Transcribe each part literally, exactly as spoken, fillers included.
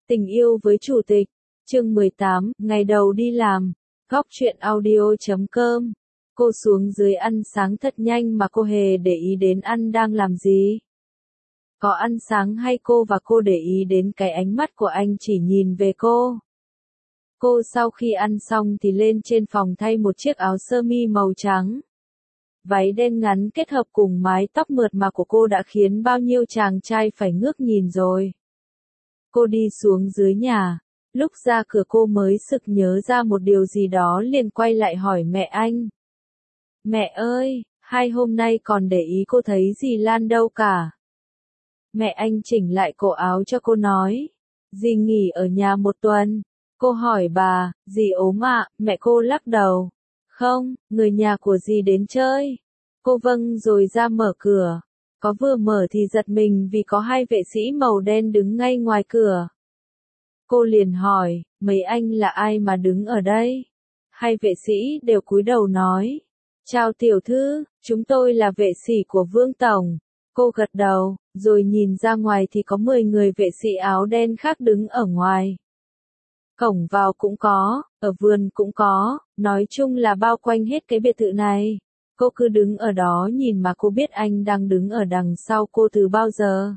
Tình yêu với chủ tịch, chương mười tám, ngày đầu đi làm, góc truyện audio chấm com. Cô xuống dưới ăn sáng thật nhanh mà cô hề để ý đến anh đang làm gì. Có ăn sáng hay cô và cô để ý đến cái ánh mắt của anh chỉ nhìn về cô. Cô sau khi ăn xong thì lên trên phòng thay một chiếc áo sơ mi màu trắng. Váy đen ngắn kết hợp cùng mái tóc mượt mà của cô đã khiến bao nhiêu chàng trai phải ngước nhìn rồi. Cô đi xuống dưới nhà, lúc ra cửa cô mới sực nhớ ra một điều gì đó liền quay lại hỏi mẹ anh. Mẹ ơi, hai hôm nay còn để ý cô thấy dì Lan đâu cả. Mẹ anh chỉnh lại cổ áo cho cô nói, dì nghỉ ở nhà một tuần. Cô hỏi bà, dì ốm ạ, mẹ cô lắc đầu. Không, người nhà của dì đến chơi. Cô vâng rồi ra mở cửa. Có vừa mở thì giật mình vì có hai vệ sĩ màu đen đứng ngay ngoài cửa. Cô liền hỏi, mấy anh là ai mà đứng ở đây? Hai vệ sĩ đều cúi đầu nói, chào tiểu thư, chúng tôi là vệ sĩ của Vương Tổng. Cô gật đầu, rồi nhìn ra ngoài thì có mười người vệ sĩ áo đen khác đứng ở ngoài. Cổng vào cũng có, ở vườn cũng có, nói chung là bao quanh hết cái biệt thự này. Cô cứ đứng ở đó nhìn mà cô biết anh đang đứng ở đằng sau cô từ bao giờ.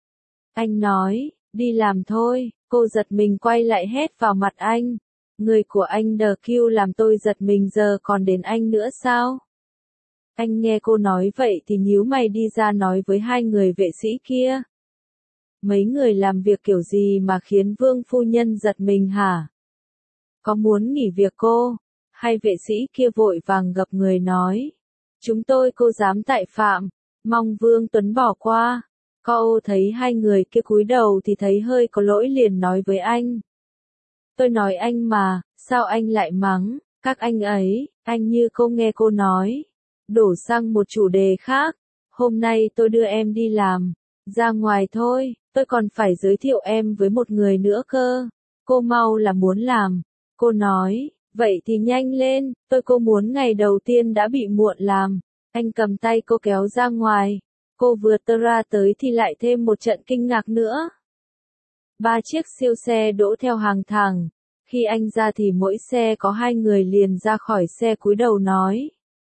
Anh nói, đi làm thôi, cô giật mình quay lại hét vào mặt anh. Người của anh đờ kiu làm tôi giật mình giờ còn đến anh nữa sao? Anh nghe cô nói vậy thì nhíu mày đi ra nói với hai người vệ sĩ kia. Mấy người làm việc kiểu gì mà khiến Vương phu nhân giật mình hả? Có muốn nghỉ việc cô? Hai vệ sĩ kia vội vàng gập người nói. Chúng tôi cô dám tại phạm, mong Vương Tuấn bỏ qua. Cô thấy hai người kia cúi đầu thì thấy hơi có lỗi liền nói với anh. Tôi nói anh mà, sao anh lại mắng, các anh ấy, anh như cô nghe cô nói. Đổ sang một chủ đề khác, hôm nay tôi đưa em đi làm, ra ngoài thôi, tôi còn phải giới thiệu em với một người nữa cơ. Cô mau là muốn làm, cô nói. Vậy thì nhanh lên, tôi cô muốn ngày đầu tiên đã bị muộn làm. Anh cầm tay cô kéo ra ngoài. Cô vừa tơ ra tới thì lại thêm một trận kinh ngạc nữa. Ba chiếc siêu xe đỗ theo hàng thẳng. Khi anh ra thì mỗi xe có hai người liền ra khỏi xe cúi đầu nói.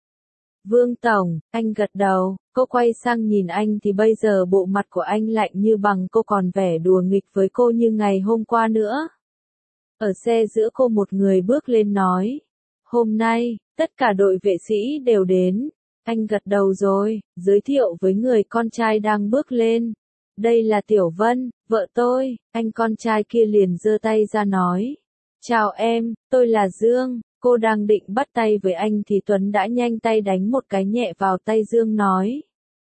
Vương Tổng, anh gật đầu. Cô quay sang nhìn anh thì bây giờ bộ mặt của anh lạnh như bằng, cô còn vẻ đùa nghịch với cô như ngày hôm qua nữa. Ở xe giữa cô một người bước lên nói. Hôm nay, tất cả đội vệ sĩ đều đến. Anh gật đầu rồi, giới thiệu với người con trai đang bước lên. Đây là Tiểu Vân, vợ tôi. Anh con trai kia liền giơ tay ra nói. Chào em, tôi là Dương. Cô đang định bắt tay với anh thì Tuấn đã nhanh tay đánh một cái nhẹ vào tay Dương nói.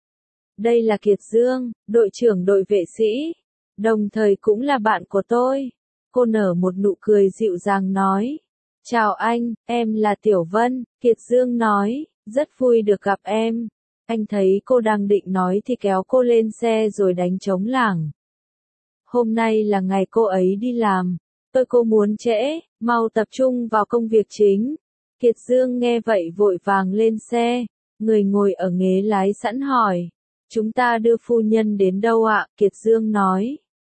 Đây là Kiệt Dương, đội trưởng đội vệ sĩ. Đồng thời cũng là bạn của tôi. Cô nở một nụ cười dịu dàng nói. Chào anh, em là Tiểu Vân, Kiệt Dương nói, rất vui được gặp em. Anh thấy cô đang định nói thì kéo cô lên xe rồi đánh trống lảng. Hôm nay là ngày cô ấy đi làm, tôi cô muốn trễ, mau tập trung vào công việc chính. Kiệt Dương nghe vậy vội vàng lên xe, người ngồi ở ghế lái sẵn hỏi. Chúng ta đưa phu nhân đến đâu ạ? Kiệt Dương nói.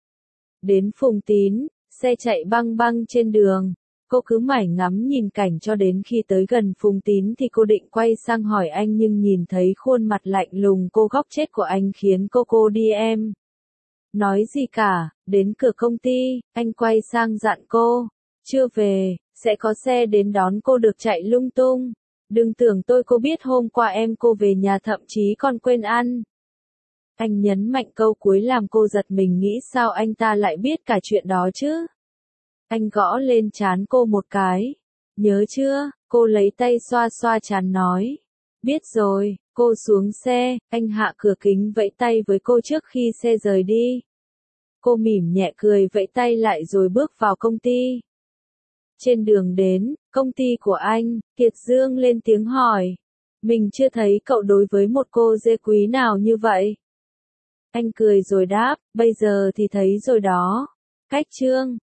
Đến Phùng Tín. Xe chạy băng băng trên đường, cô cứ mải ngắm nhìn cảnh cho đến khi tới gần Phùng Tín thì cô định quay sang hỏi anh nhưng nhìn thấy khuôn mặt lạnh lùng cô góc chết của anh khiến cô cô đi em. Nói gì cả, đến cửa công ty, anh quay sang dặn cô, chưa về, sẽ có xe đến đón cô được chạy lung tung. Đừng tưởng tôi cô biết hôm qua em cô về nhà thậm chí còn quên ăn. Anh nhấn mạnh câu cuối làm cô giật mình nghĩ sao anh ta lại biết cả chuyện đó chứ. Anh gõ lên trán cô một cái. Nhớ chưa? Cô lấy tay xoa xoa trán nói. Biết rồi, cô xuống xe, anh hạ cửa kính vẫy tay với cô trước khi xe rời đi. Cô mỉm nhẹ cười vẫy tay lại rồi bước vào công ty. Trên đường đến, công ty của anh, Kiệt Dương lên tiếng hỏi. Mình chưa thấy cậu đối với một cô dê quý nào như vậy. Anh cười rồi đáp, bây giờ thì thấy rồi đó. Cách trương,